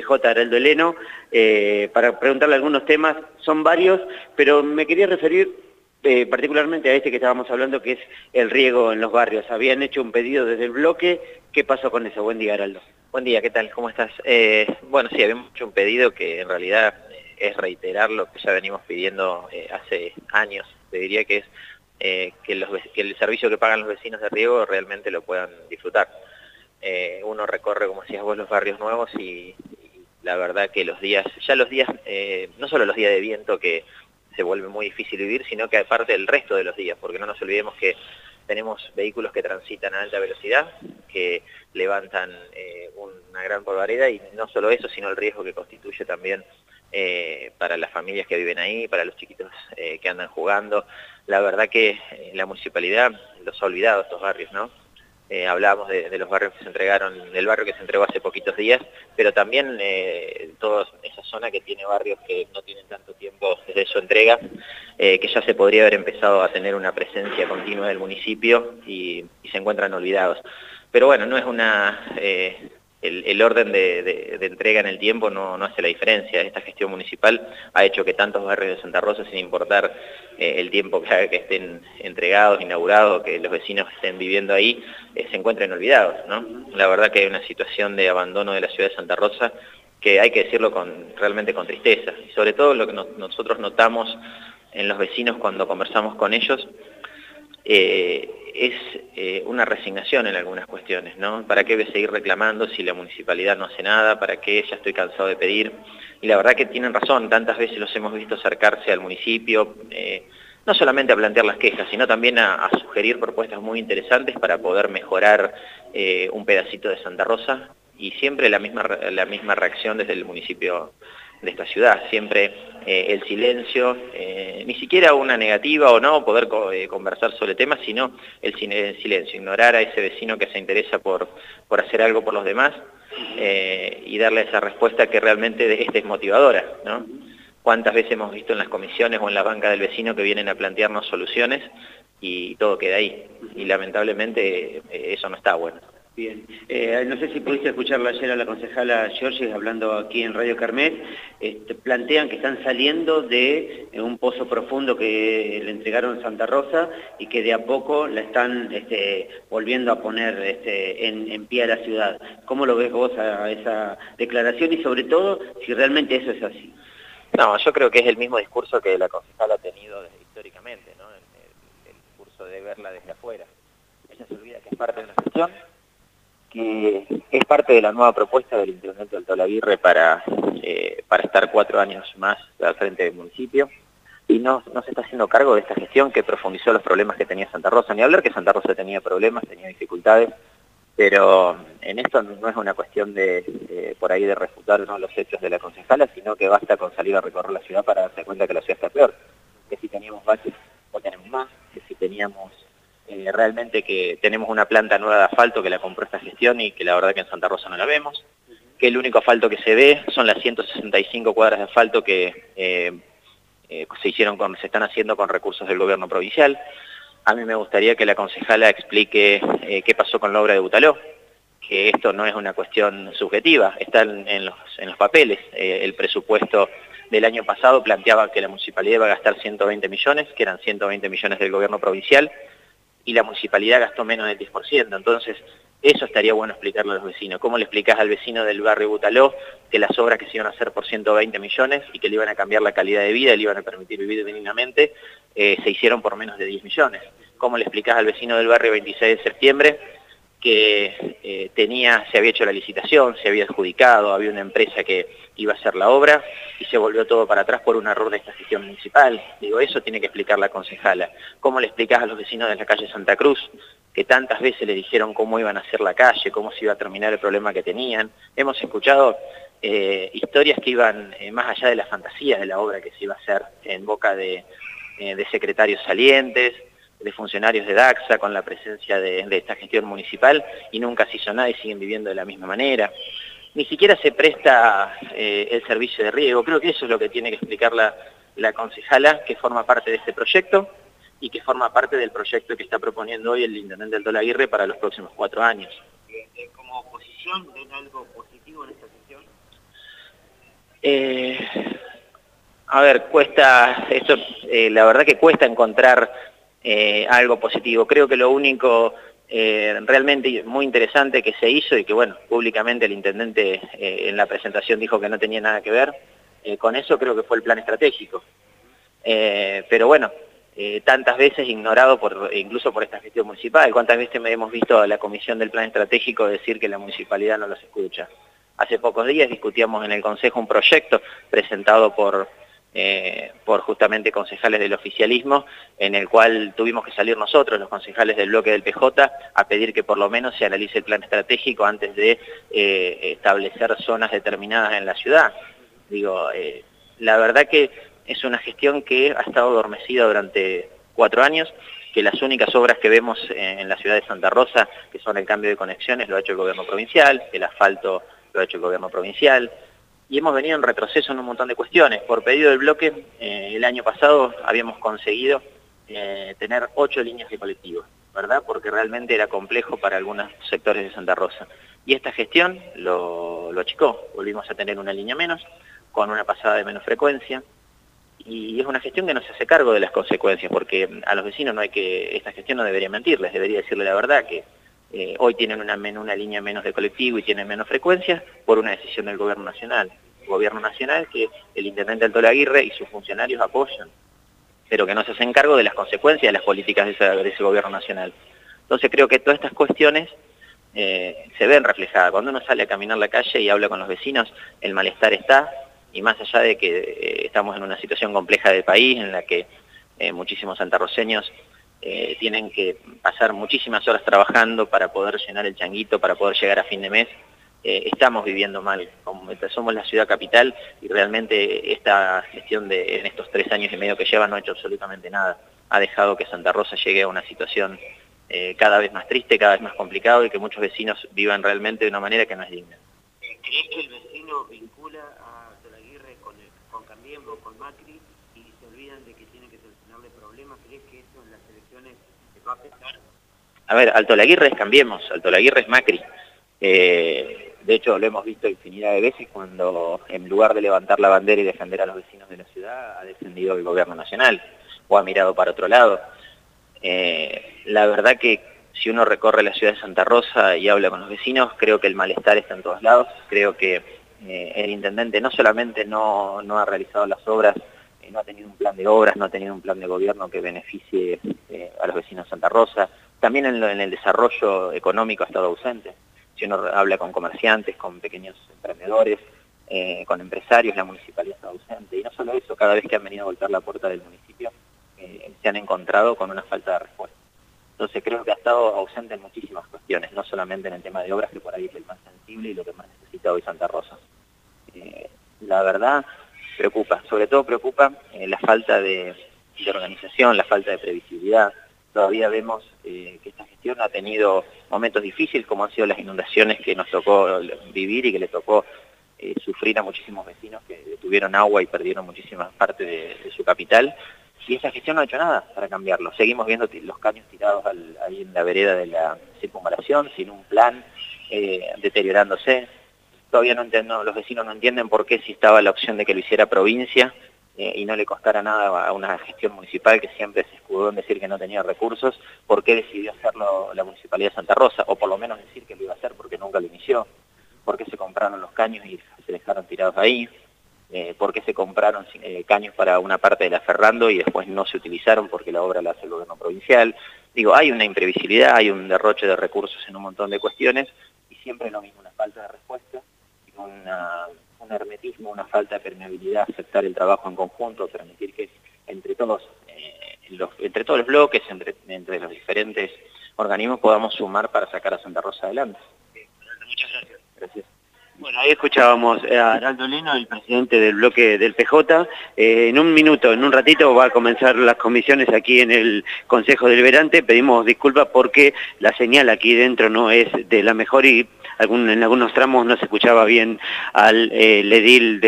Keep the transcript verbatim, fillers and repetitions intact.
J. Heraldo Heleno, eh, para preguntarle algunos temas. Son varios, pero me quería referir eh, particularmente a este que estábamos hablando, que es el riego en los barrios. Habían hecho un pedido desde el bloque. ¿Qué pasó con eso? Buen día, Heraldo. Buen día, ¿qué tal? ¿Cómo estás? Eh, bueno, sí, habíamos hecho un pedido que en realidad es reiterar lo que ya venimos pidiendo eh, hace años. Te diría que es eh, que, los, que el servicio que pagan los vecinos de riego realmente lo puedan disfrutar. Eh, uno recorre, como decías vos, los barrios nuevos y, y la verdad que los días, ya los días, eh, no solo los días de viento que se vuelve muy difícil vivir, sino que aparte el resto de los días, porque no nos olvidemos que tenemos vehículos que transitan a alta velocidad, que levantan eh, una gran polvareda, y no solo eso, sino el riesgo que constituye también eh, para las familias que viven ahí, para los chiquitos eh, que andan jugando. La verdad que eh, la municipalidad los ha olvidado estos barrios, ¿no? Eh, hablábamos de, de los barrios que se entregaron, del barrio que se entregó hace poquitos días, pero también eh, toda esa zona que tiene barrios que no tienen tanto tiempo desde su entrega, eh, que ya se podría haber empezado a tener una presencia continua del municipio y, y se encuentran olvidados. Pero bueno, no es una... Eh, el, el orden de, de, de entrega en el tiempo no, no hace la diferencia. Esta gestión municipal ha hecho que tantos barrios de Santa Rosa, sin importar eh, el tiempo que haga que estén entregados, inaugurados, que los vecinos estén viviendo ahí, eh, se encuentren olvidados, ¿no? La verdad que hay una situación de abandono de la ciudad de Santa Rosa que hay que decirlo con, realmente con tristeza. Y sobre todo lo que no, nosotros notamos en los vecinos cuando conversamos con ellos, eh, es eh, una resignación en algunas cuestiones, ¿no? ¿Para qué voy a seguir reclamando si la municipalidad no hace nada? ¿Para qué? Ya estoy cansado de pedir. Y la verdad que tienen razón, tantas veces los hemos visto acercarse al municipio, eh, no solamente a plantear las quejas, sino también a, a sugerir propuestas muy interesantes para poder mejorar eh, un pedacito de Santa Rosa, y siempre la misma, la misma reacción desde el municipio de esta ciudad, siempre eh, el silencio, eh, ni siquiera una negativa o no, poder co eh, conversar sobre temas, sino el, el silencio, ignorar a ese vecino que se interesa por, por hacer algo por los demás eh, y darle esa respuesta que realmente es desmotivadora, ¿no? ¿Cuántas veces hemos visto en las comisiones o en la banca del vecino que vienen a plantearnos soluciones y todo queda ahí? Y lamentablemente eh, eso no está bueno. Bien, eh, no sé si pudiste escucharla ayer a la concejala Giorgi hablando aquí en Radio Carmet. Este, plantean que están saliendo de eh, un pozo profundo que le entregaron Santa Rosa y que de a poco la están este, volviendo a poner este, en, en pie a la ciudad. ¿Cómo lo ves vos a, a esa declaración y sobre todo si realmente eso es así? No, yo creo que es el mismo discurso que la concejala ha tenido desde históricamente, ¿no? El, el, el discurso de verla desde afuera. Ella se olvida que es parte de la gestión, que es parte de la nueva propuesta del intendente Alto Laguirre para, eh, para estar cuatro años más al frente del municipio, y no, no se está haciendo cargo de esta gestión que profundizó los problemas que tenía Santa Rosa. Ni hablar que Santa Rosa tenía problemas, tenía dificultades, pero en esto no es una cuestión de, de por ahí de refutar, ¿no?, los hechos de la concejala, sino que basta con salir a recorrer la ciudad para darse cuenta que la ciudad está peor, que si teníamos baches o tenemos más, que si teníamos Eh, realmente que tenemos una planta nueva de asfalto que la compró esta gestión y que la verdad que en Santa Rosa no la vemos, que el único asfalto que se ve son las ciento sesenta y cinco cuadras de asfalto que eh, eh, se hicieron con, se están haciendo con recursos del gobierno provincial. A mí me gustaría que la concejala explique eh, qué pasó con la obra de Butaló, que esto no es una cuestión subjetiva, está en, en, los, en los papeles. Eh, el presupuesto del año pasado planteaba que la municipalidad iba a gastar ciento veinte millones, que eran ciento veinte millones del gobierno provincial, y la municipalidad gastó menos del diez por ciento, entonces eso estaría bueno explicarlo a los vecinos. ¿Cómo le explicás al vecino del barrio Butaló que las obras que se iban a hacer por ciento veinte millones y que le iban a cambiar la calidad de vida y le iban a permitir vivir dignamente, eh, se hicieron por menos de diez millones? ¿Cómo le explicás al vecino del barrio veintiséis de septiembre que eh, tenía, se había hecho la licitación, se había adjudicado, había una empresa que iba a hacer la obra y se volvió todo para atrás por un error de esta gestión municipal? Digo, eso tiene que explicar la concejala. ¿Cómo le explicás a los vecinos de la calle Santa Cruz que tantas veces le dijeron cómo iban a hacer la calle, cómo se iba a terminar el problema que tenían? Hemos escuchado eh, historias que iban eh, más allá de la fantasía de la obra que se iba a hacer en boca de, eh, de secretarios salientes, de funcionarios de DACSA, con la presencia de, de esta gestión municipal, y nunca se hizo nada y siguen viviendo de la misma manera. Ni siquiera se presta eh, el servicio de riego. Creo que eso es lo que tiene que explicar la, la concejala, que forma parte de este proyecto y que forma parte del proyecto que está proponiendo hoy el intendente Alto Laguirre para los próximos cuatro años. ¿Como oposición ven algo positivo en esta gestión? Eh, a ver, cuesta, esto, eh, la verdad que cuesta encontrar eh, algo positivo. Creo que lo único eh, realmente muy interesante que se hizo y que, bueno, públicamente el intendente eh, en la presentación dijo que no tenía nada que ver, eh, con eso creo que fue el plan estratégico. Eh, pero bueno, eh, tantas veces ignorado por, incluso por esta gestión municipal. ¿Cuántas veces me hemos visto a la comisión del plan estratégico decir que la municipalidad no los escucha? Hace pocos días discutíamos en el Consejo un proyecto presentado por, eh, por justamente concejales del oficialismo, en el cual tuvimos que salir nosotros, los concejales del bloque del P J, a pedir que por lo menos se analice el plan estratégico antes de eh, establecer zonas determinadas en la ciudad. Digo, eh, la verdad que es una gestión que ha estado adormecida durante cuatro años, que las únicas obras que vemos en la ciudad de Santa Rosa, que son el cambio de conexiones, lo ha hecho el gobierno provincial, el asfalto lo ha hecho el gobierno provincial, y hemos venido en retroceso en un montón de cuestiones. Por pedido del bloque, eh, el año pasado habíamos conseguido eh, tener ocho líneas de colectivos, ¿verdad? Porque realmente era complejo para algunos sectores de Santa Rosa. Y esta gestión lo, lo achicó, volvimos a tener una línea menos, con una pasada de menos frecuencia, y es una gestión que no se hace cargo de las consecuencias, porque a los vecinos no hay que, esta gestión no debería mentirles, debería decirle la verdad, que eh, hoy tienen una, una línea menos de colectivo y tienen menos frecuencia por una decisión del gobierno nacional. Gobierno nacional que el intendente Alto Laguirre y sus funcionarios apoyan, pero que no se hacen cargo de las consecuencias de las políticas de ese, de ese gobierno nacional. Entonces creo que todas estas cuestiones eh, se ven reflejadas. Cuando uno sale a caminar la calle y habla con los vecinos, el malestar está, y más allá de que eh, estamos en una situación compleja del país, en la que eh, muchísimos santarroceños eh, tienen que pasar muchísimas horas trabajando para poder llenar el changuito, para poder llegar a fin de mes, eh, estamos viviendo mal. Como somos la ciudad capital y realmente esta gestión de en estos tres años y medio que lleva no ha hecho absolutamente nada. Ha dejado que Santa Rosa llegue a una situación eh, cada vez más triste, cada vez más complicado, y que muchos vecinos vivan realmente de una manera que no es digna. ¿Crees que el vecino vincula a Alto Laguirre con, el, con Cambiemos, con Macri, y se olvidan de que tienen que solucionarle problemas? ¿Crees que eso en las elecciones se va a afectar? A ver, Alto Laguirre es Cambiemos, Alto Laguirre es Macri. Eh, de hecho, lo hemos visto infinidad de veces cuando, en lugar de levantar la bandera y defender a los vecinos de la ciudad, ha defendido el gobierno nacional o ha mirado para otro lado. Eh, la verdad que si uno recorre la ciudad de Santa Rosa y habla con los vecinos, creo que el malestar está en todos lados. Creo que eh, el intendente no solamente no, no ha realizado las obras, eh, no ha tenido un plan de obras, no ha tenido un plan de gobierno que beneficie eh, a los vecinos de Santa Rosa, también en, lo, en el desarrollo económico ha estado ausente. Si uno habla con comerciantes, con pequeños emprendedores, eh, con empresarios, la municipalidad está ausente. Y no solo eso, cada vez que han venido a golpear la puerta del municipio, eh, se han encontrado con una falta de respuesta. Entonces creo que ha estado ausente en muchísimas cuestiones, no solamente en el tema de obras, que por ahí es el más sensible y lo que más necesita hoy Santa Rosa. Eh, la verdad preocupa, sobre todo preocupa eh, la falta de, de organización, la falta de previsibilidad. Todavía vemos eh, que esta gestión ha tenido momentos difíciles, como han sido las inundaciones que nos tocó vivir y que le tocó eh, sufrir a muchísimos vecinos que tuvieron agua y perdieron muchísima parte de, de su capital. Y esa gestión no ha hecho nada para cambiarlo. Seguimos viendo los caños tirados al, ahí en la vereda de la circunvalación, sin un plan, eh, deteriorándose. Todavía no entiendo, los vecinos no entienden por qué si estaba la opción de que lo hiciera provincia eh, y no le costara nada a una gestión municipal que siempre se escudó en decir que no tenía recursos, por qué decidió hacerlo la Municipalidad de Santa Rosa, o por lo menos decir que lo iba a hacer porque nunca lo inició. ¿Por qué se compraron los caños y se dejaron tirados ahí? Eh, por qué se compraron eh, caños para una parte de la Ferrando y después no se utilizaron porque la obra la hace el gobierno provincial. Digo, hay una imprevisibilidad, hay un derroche de recursos en un montón de cuestiones y siempre lo mismo, una falta de respuesta, y una, un hermetismo, una falta de permeabilidad, aceptar el trabajo en conjunto, permitir que entre todos, eh, los, entre todos los bloques, entre, entre los diferentes organismos podamos sumar para sacar a Santa Rosa adelante. Muchas gracias. Gracias. Bueno, ahí escuchábamos a Araldo Lino, el presidente del bloque del P J. Eh, en un minuto, en un ratito, va a comenzar las comisiones aquí en el Consejo Deliberante. Pedimos disculpas porque la señal aquí dentro no es de la mejor y algún, en algunos tramos no se escuchaba bien al eh, edil de